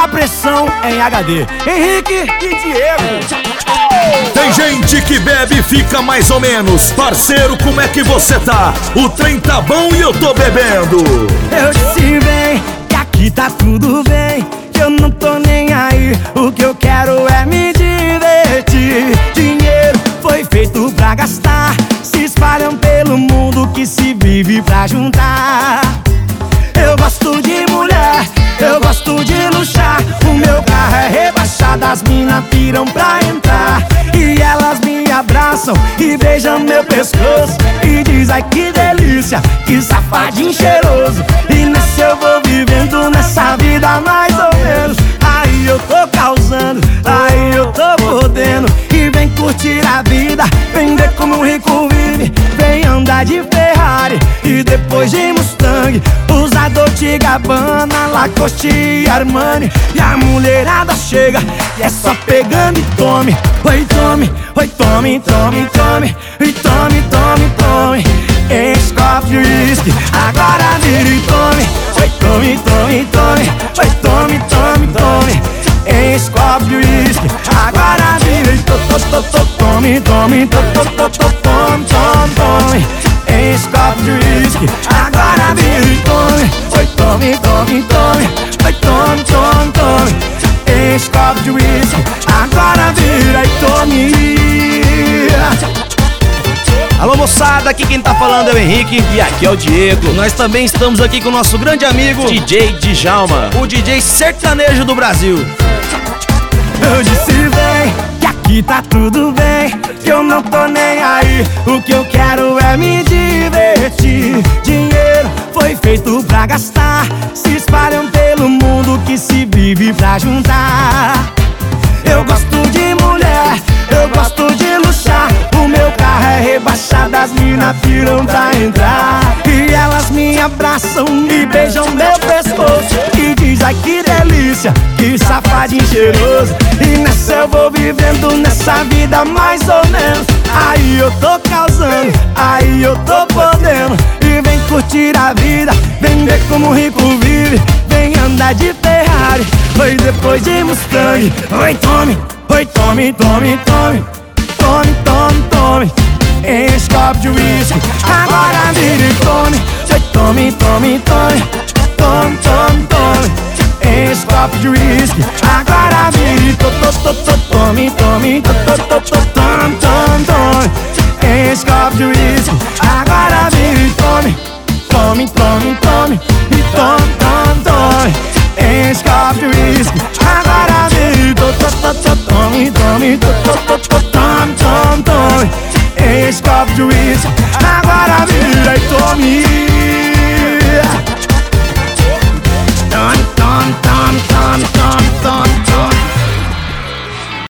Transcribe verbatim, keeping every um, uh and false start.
a pressão em H D. Henrique e Diego. Tem gente que bebe e fica mais ou menos. Parceiro, como é que você tá? O trem tá bom e eu tô bebendo. Eu disse bem que aqui tá tudo bem, que eu não tô nem aí. O que eu quero é me divertir. Dinheiro foi feito pra gastar, se espalham pelo mundo que se vive pra juntar. Eu gosto de mulher, eu gosto de luxar. O meu carro é rebaixado, as minas piram pra entrar. E elas me abraçam e beijam meu pescoço e diz ai que delícia, que safadinho cheiroso. E nessa eu vou vivendo nessa vida mais ou menos. Aí eu tô causando, aí eu tô podendo. E vem curtir a vida, vem ver como um rico vive. Vem andar de Ferrari e depois de Mustang, usa Dolce Gabbana, Lacoste e Armani. E a mulherada chega e é só pegando e tome. Oi, tome, oi, tome, tome, tome. E tome, tome, tome. Enche copo de uísque, agora vira e tome. Oi, tome, tome, tome. Oi, tome, tome, tome. Enche copo de uísque, agora vira e to, to, to, to, tome, tome, to, to, to, to, tome, tome, tome. Enche copo de uísque, agora vira e tome. Oi, tome, tome, tome. Oi, tome, tome, tome. Enche copo de uísque, agora vira e tome. Alô moçada, aqui quem tá falando é o Henrique e aqui é o Diego. Nós também estamos aqui com o nosso grande amigo D J Djalma, o D J sertanejo do Brasil. Eu disse bem que aqui tá tudo bem, que eu não tô nem aí. O que eu quero é me divertir. Dinheiro foi feito pra gastar, se espalham pelo mundo que se vive pra juntar. Eu gosto de mulher, eu gosto de luxar. O meu carro é rebaixado, as minas piram pra entrar. E elas me abraçam e beijam meu pescoço e diz ai que delícia, que safadinho cheiroso. E nessa eu vou vivendo nessa vida mais ou menos. Aí eu tô causando, aí eu tô podendo. E vem curtir a vida, vem ver como o rico vive. Vem andar de Ferrari, oi depois de Mustang. Oi tome, oi tome, tome, tome. Tome, tome, tome. Enche copo de uísque, agora vira e tome. Oi tome, tome, tome. Tome, tome, tome. Enche copo de uísque, agora vira e to, to, to, to, tome, tome, to, to, to, to, tome, tome, tome. Enche copo de uísque, agora vira e tome. Tome, tome, tome. E tome, tome, tome.